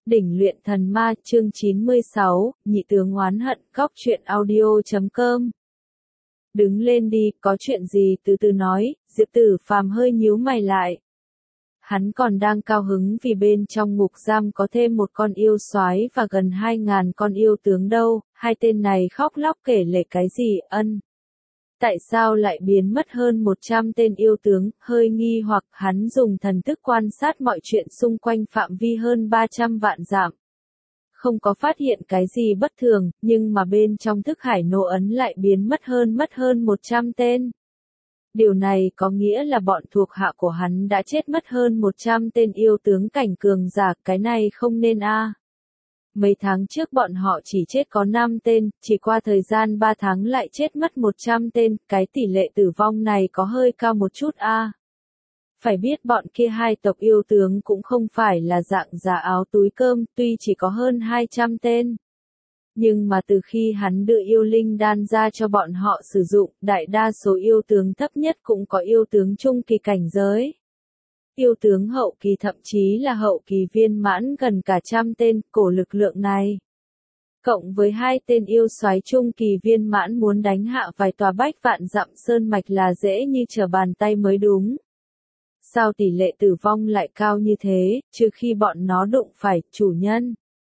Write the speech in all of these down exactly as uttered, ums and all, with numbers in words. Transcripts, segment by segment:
Đỉnh luyện thần ma chương chín mươi sáu, nhị tướng oán hận, góc truyện audio chấm com. Đứng lên đi, có chuyện gì từ từ nói, Diệp Tử Phàm hơi nhíu mày lại. Hắn còn đang cao hứng vì bên trong ngục giam có thêm một con yêu soái và gần hai ngàn con yêu tướng đâu, hai tên này khóc lóc kể lể cái gì ân. Tại sao lại biến mất hơn một trăm tên yêu tướng, hơi nghi hoặc hắn dùng thần thức quan sát mọi chuyện xung quanh phạm vi hơn ba trăm vạn dặm. Không có phát hiện cái gì bất thường, nhưng mà bên trong thức hải nô ấn lại biến mất hơn mất hơn một trăm tên. Điều này có nghĩa là bọn thuộc hạ của hắn đã chết mất hơn một trăm tên yêu tướng cảnh cường giả, cái này không nên a. À. Mấy tháng trước bọn họ chỉ chết có năm tên, chỉ qua thời gian ba tháng lại chết mất một trăm tên, cái tỷ lệ tử vong này có hơi cao một chút a. À. Phải biết bọn kia hai tộc yêu tướng cũng không phải là dạng giả áo túi cơm, tuy chỉ có hơn hai trăm tên. Nhưng mà từ khi hắn đưa yêu linh đan ra cho bọn họ sử dụng, đại đa số yêu tướng thấp nhất cũng có yêu tướng trung kỳ cảnh giới. Yêu tướng hậu kỳ thậm chí là hậu kỳ viên mãn gần cả trăm tên, cổ lực lượng này. Cộng với hai tên yêu soái trung kỳ viên mãn muốn đánh hạ vài tòa bách vạn dặm sơn mạch là dễ như trở bàn tay mới đúng. Sao tỷ lệ tử vong lại cao như thế, trừ khi bọn nó đụng phải chủ nhân.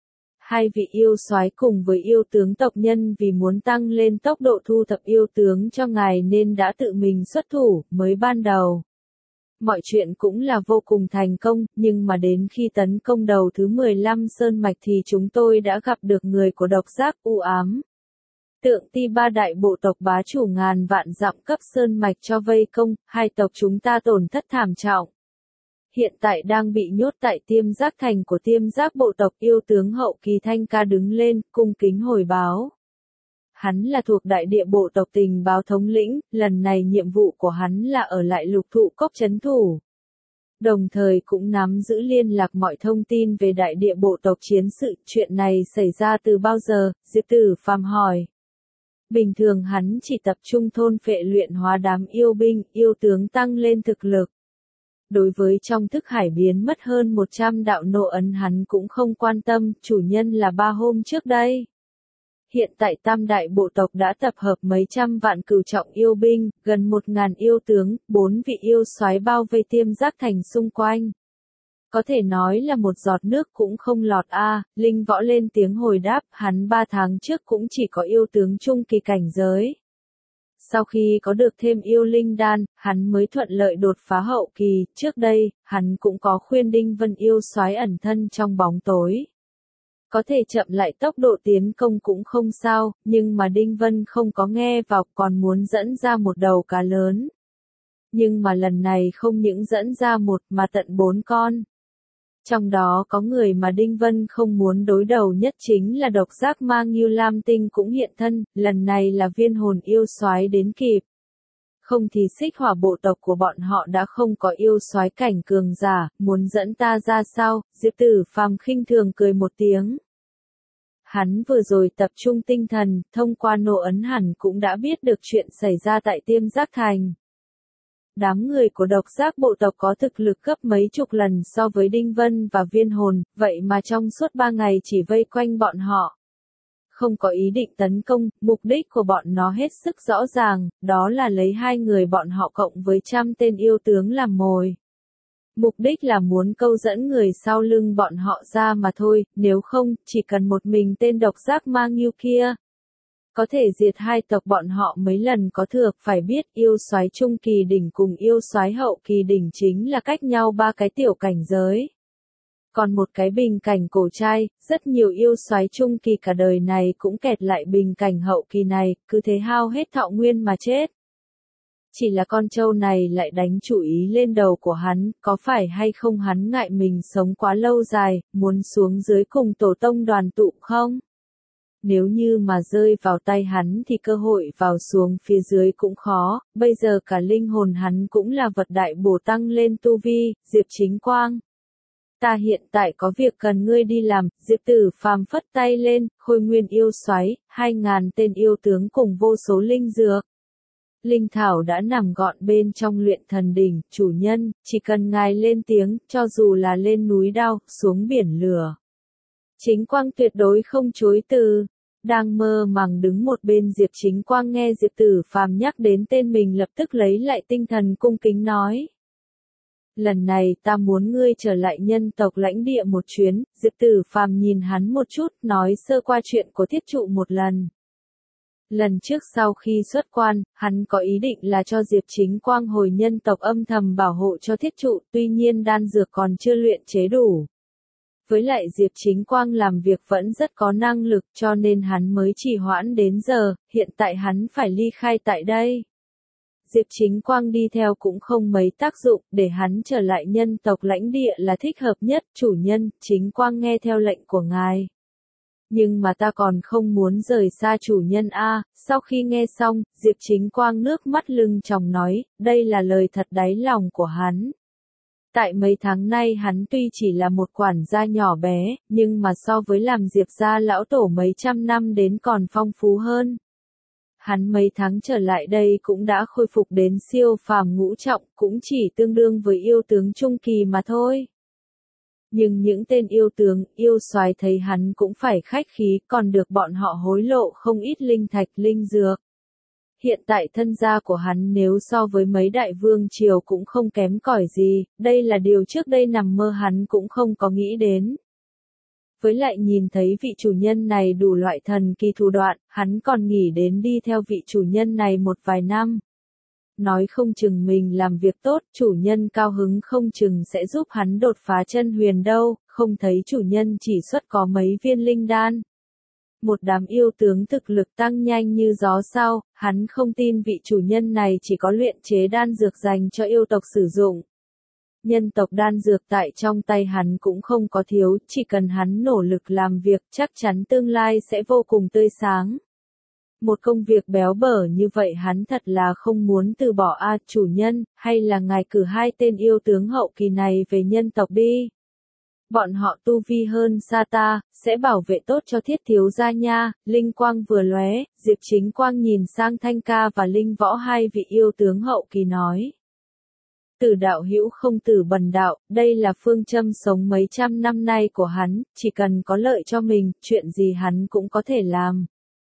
Hai vị yêu soái cùng với yêu tướng tộc nhân vì muốn tăng lên tốc độ thu thập yêu tướng cho ngài nên đã tự mình xuất thủ, mới ban đầu. Mọi chuyện cũng là vô cùng thành công, nhưng mà đến khi tấn công đầu thứ mười lăm sơn mạch thì chúng tôi đã gặp được người của độc giác u ám. Tượng ti ba đại bộ tộc bá chủ ngàn vạn dặm cấp sơn mạch cho vây công, hai tộc chúng ta tổn thất thảm trọng. Hiện tại đang bị nhốt tại tiêm giác thành của tiêm giác bộ tộc yêu tướng hậu kỳ Thanh Ca đứng lên, cung kính hồi báo. Hắn là thuộc đại địa bộ tộc tình báo thống lĩnh, lần này nhiệm vụ của hắn là ở lại lục thụ cốc trấn thủ. Đồng thời cũng nắm giữ liên lạc mọi thông tin về đại địa bộ tộc chiến sự, chuyện này xảy ra từ bao giờ, Diệp Tử Phàm hỏi. Bình thường hắn chỉ tập trung thôn phệ luyện hóa đám yêu binh, yêu tướng tăng lên thực lực. Đối với trong thức hải biến mất hơn một trăm đạo nô ấn hắn cũng không quan tâm, chủ nhân là ba hôm trước đây. Hiện tại tam đại bộ tộc đã tập hợp mấy trăm vạn cửu trọng yêu binh, gần một ngàn yêu tướng, bốn vị yêu soái bao vây tiêm giác thành xung quanh. Có thể nói là một giọt nước cũng không lọt a. À, Linh Võ lên tiếng hồi đáp, hắn ba tháng trước cũng chỉ có yêu tướng trung kỳ cảnh giới. Sau khi có được thêm yêu linh đan, hắn mới thuận lợi đột phá hậu kỳ, trước đây, hắn cũng có khuyên Đinh Vân yêu soái ẩn thân trong bóng tối. Có thể chậm lại tốc độ tiến công cũng không sao, nhưng mà Đinh Vân không có nghe vào, còn muốn dẫn ra một đầu cá lớn. Nhưng mà lần này không những dẫn ra một mà tận bốn con. Trong đó có người mà Đinh Vân không muốn đối đầu nhất chính là độc giác ma Ngưu Lam Tinh cũng hiện thân, lần này là viên hồn yêu soái đến kịp. Không thì xích hỏa bộ tộc của bọn họ đã không có yêu soái cảnh cường giả, muốn dẫn ta ra sao, Diệp Tử Phàm khinh thường cười một tiếng. Hắn vừa rồi tập trung tinh thần, thông qua nô ấn hẳn cũng đã biết được chuyện xảy ra tại tiêm giác thành. Đám người của độc giác bộ tộc có thực lực gấp mấy chục lần so với Đinh Vân và viên hồn, vậy mà trong suốt ba ngày chỉ vây quanh bọn họ. Không có ý định tấn công, mục đích của bọn nó hết sức rõ ràng, đó là lấy hai người bọn họ cộng với trăm tên yêu tướng làm mồi. Mục đích là muốn câu dẫn người sau lưng bọn họ ra mà thôi, nếu không, chỉ cần một mình tên độc giác ma Ngưu kia. Có thể diệt hai tộc bọn họ mấy lần có thừa, phải biết yêu soái trung kỳ đỉnh cùng yêu soái hậu kỳ đỉnh chính là cách nhau ba cái tiểu cảnh giới. Còn một cái bình cảnh cổ trai, rất nhiều yêu soái trung kỳ cả đời này cũng kẹt lại bình cảnh hậu kỳ này, cứ thế hao hết thọ nguyên mà chết. Chỉ là con trâu này lại đánh chủ ý lên đầu của hắn, có phải hay không hắn ngại mình sống quá lâu dài, muốn xuống dưới cùng tổ tông đoàn tụ không? Nếu như mà rơi vào tay hắn thì cơ hội vào xuống phía dưới cũng khó, bây giờ cả linh hồn hắn cũng là vật đại bổ tăng lên tu vi, Diệp Chính Quang. Ta hiện tại có việc cần ngươi đi làm, Diệp Tử Phàm phất tay lên, khôi nguyên yêu soái, hai ngàn tên yêu tướng cùng vô số linh dược. Linh thảo đã nằm gọn bên trong luyện thần đỉnh, chủ nhân, chỉ cần ngài lên tiếng, cho dù là lên núi đao, xuống biển lửa. Chính Quang tuyệt đối không chối từ. Đang mơ màng đứng một bên Diệp Chính Quang nghe Diệp Tử Phàm nhắc đến tên mình lập tức lấy lại tinh thần cung kính nói. Lần này ta muốn ngươi trở lại nhân tộc lãnh địa một chuyến, Diệp Tử Phàm nhìn hắn một chút, nói sơ qua chuyện của thiết trụ một lần. Lần trước sau khi xuất quan, hắn có ý định là cho Diệp Chính Quang hồi nhân tộc âm thầm bảo hộ cho thiết trụ, tuy nhiên đan dược còn chưa luyện chế đủ. Với lại Diệp Chính Quang làm việc vẫn rất có năng lực cho nên hắn mới trì hoãn đến giờ, hiện tại hắn phải ly khai tại đây. Diệp Chính Quang đi theo cũng không mấy tác dụng, để hắn trở lại nhân tộc lãnh địa là thích hợp nhất, chủ nhân, Chính Quang nghe theo lệnh của ngài. Nhưng mà ta còn không muốn rời xa chủ nhân a. Sau khi nghe xong, Diệp Chính Quang nước mắt lưng tròng nói, đây là lời thật đáy lòng của hắn. Tại mấy tháng nay hắn tuy chỉ là một quản gia nhỏ bé, nhưng mà so với làm Diệp gia lão tổ mấy trăm năm đến còn phong phú hơn. Hắn mấy tháng trở lại đây cũng đã khôi phục đến siêu phàm ngũ trọng, cũng chỉ tương đương với yêu tướng trung kỳ mà thôi. Nhưng những tên yêu tướng, yêu soái thấy hắn cũng phải khách khí, còn được bọn họ hối lộ không ít linh thạch, linh dược. Hiện tại thân gia của hắn nếu so với mấy đại vương triều cũng không kém cỏi gì, đây là điều trước đây nằm mơ hắn cũng không có nghĩ đến. Với lại nhìn thấy vị chủ nhân này đủ loại thần kỳ thủ đoạn, hắn còn nghĩ đến đi theo vị chủ nhân này một vài năm. Nói không chừng mình làm việc tốt, chủ nhân cao hứng không chừng sẽ giúp hắn đột phá chân huyền đâu, không thấy chủ nhân chỉ xuất có mấy viên linh đan. Một đám yêu tướng thực lực tăng nhanh như gió sao, hắn không tin vị chủ nhân này chỉ có luyện chế đan dược dành cho yêu tộc sử dụng. Nhân tộc đan dược tại trong tay hắn cũng không có thiếu, chỉ cần hắn nỗ lực làm việc chắc chắn tương lai sẽ vô cùng tươi sáng. Một công việc béo bở như vậy hắn thật là không muốn từ bỏ a. Chủ nhân, hay là ngài cử hai tên yêu tướng hậu kỳ này về nhân tộc đi. Bọn họ tu vi hơn xa ta, sẽ bảo vệ tốt cho thiết thiếu gia nha. Linh quang vừa lóe, Diệp Chính Quang nhìn sang Thanh Ca và Linh Võ hai vị yêu tướng hậu kỳ nói. Tử đạo hữu không tử bần đạo, đây là phương châm sống mấy trăm năm nay của hắn, chỉ cần có lợi cho mình, chuyện gì hắn cũng có thể làm.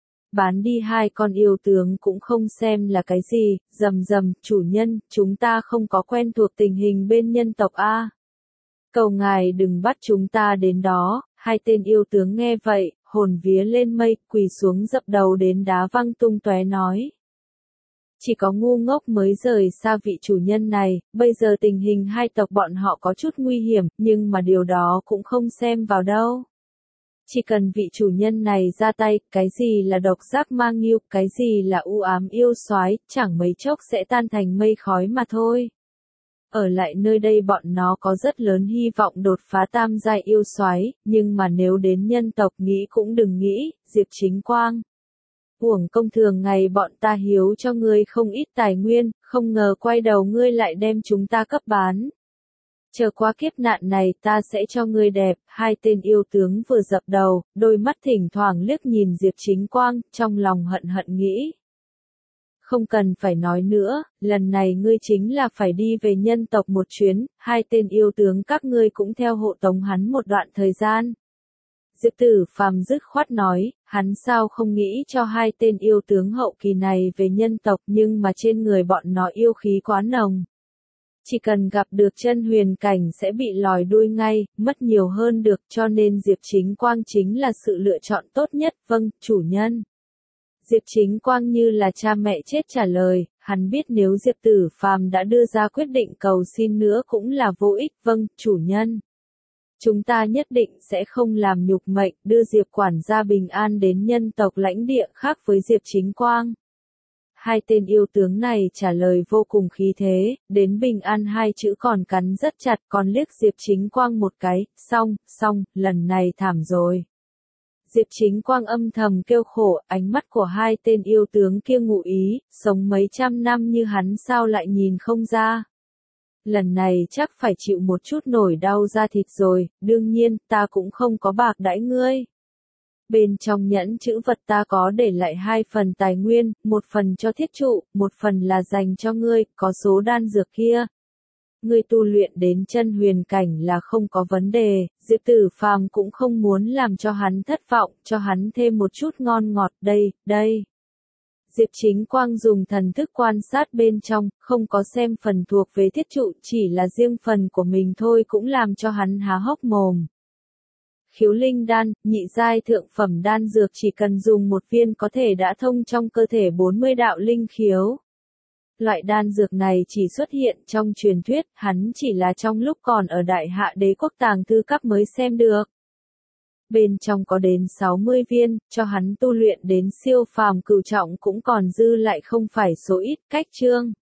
Bán đi hai con yêu tướng cũng không xem là cái gì, rầm rầm, chủ nhân, chúng ta không có quen thuộc tình hình bên nhân tộc a. Cầu ngài đừng bắt chúng ta đến đó. Hai tên yêu tướng nghe vậy, hồn vía lên mây, quỳ xuống dập đầu đến đá văng tung tóe nói. Chỉ có ngu ngốc mới rời xa vị chủ nhân này, bây giờ tình hình hai tộc bọn họ có chút nguy hiểm, nhưng mà điều đó cũng không xem vào đâu. Chỉ cần vị chủ nhân này ra tay, cái gì là độc giác ma nghiêu, cái gì là u ám yêu soái, chẳng mấy chốc sẽ tan thành mây khói mà thôi. Ở lại nơi đây bọn nó có rất lớn hy vọng đột phá tam giai yêu soái, nhưng mà nếu đến nhân tộc nghĩ cũng đừng nghĩ, Diệp Chính Quang. Uổng công thường ngày bọn ta hiếu cho ngươi không ít tài nguyên, không ngờ quay đầu ngươi lại đem chúng ta cấp bán. Chờ qua kiếp nạn này ta sẽ cho ngươi đẹp. Hai tên yêu tướng vừa dập đầu, đôi mắt thỉnh thoảng liếc nhìn Diệp Chính Quang, trong lòng hận hận nghĩ. Không cần phải nói nữa, lần này ngươi chính là phải đi về nhân tộc một chuyến, hai tên yêu tướng các ngươi cũng theo hộ tống hắn một đoạn thời gian. Diệp Tử Phàm dứt khoát nói, hắn sao không nghĩ cho hai tên yêu tướng hậu kỳ này về nhân tộc nhưng mà trên người bọn nó yêu khí quá nồng. Chỉ cần gặp được chân huyền cảnh sẽ bị lòi đuôi ngay, mất nhiều hơn được cho nên Diệp Chính Quang chính là sự lựa chọn tốt nhất, vâng, chủ nhân. Diệp Chính Quang như là cha mẹ chết trả lời, hắn biết nếu Diệp Tử Phàm đã đưa ra quyết định cầu xin nữa cũng là vô ích, vâng, chủ nhân. Chúng ta nhất định sẽ không làm nhục mệnh, đưa Diệp quản gia bình an đến nhân tộc lãnh địa khác với Diệp Chính Quang. Hai tên yêu tướng này trả lời vô cùng khí thế, đến bình an hai chữ còn cắn rất chặt, còn liếc Diệp Chính Quang một cái, xong, xong, lần này thảm rồi. Diệp Chính Quang âm thầm kêu khổ, ánh mắt của hai tên yêu tướng kia ngụ ý, sống mấy trăm năm như hắn sao lại nhìn không ra. Lần này chắc phải chịu một chút nổi đau da thịt rồi, đương nhiên, ta cũng không có bạc đãi ngươi. Bên trong nhẫn chữ vật ta có để lại hai phần tài nguyên, một phần cho thiết trụ, một phần là dành cho ngươi, có số đan dược kia. Ngươi tu luyện đến chân huyền cảnh là không có vấn đề, Diệp Tử Phàm cũng không muốn làm cho hắn thất vọng, cho hắn thêm một chút ngon ngọt, đây, đây. Diệp Chính Quang dùng thần thức quan sát bên trong, không có xem phần thuộc về thiết trụ, chỉ là riêng phần của mình thôi cũng làm cho hắn há hốc mồm. Khiếu linh đan, nhị giai thượng phẩm đan dược chỉ cần dùng một viên có thể đã thông trong cơ thể bốn mươi đạo linh khiếu. Loại đan dược này chỉ xuất hiện trong truyền thuyết, hắn chỉ là trong lúc còn ở Đại Hạ Đế quốc tàng thư các mới xem được. Bên trong có đến sáu mươi viên, cho hắn tu luyện đến siêu phàm cửu trọng cũng còn dư lại không phải số ít, cách chương.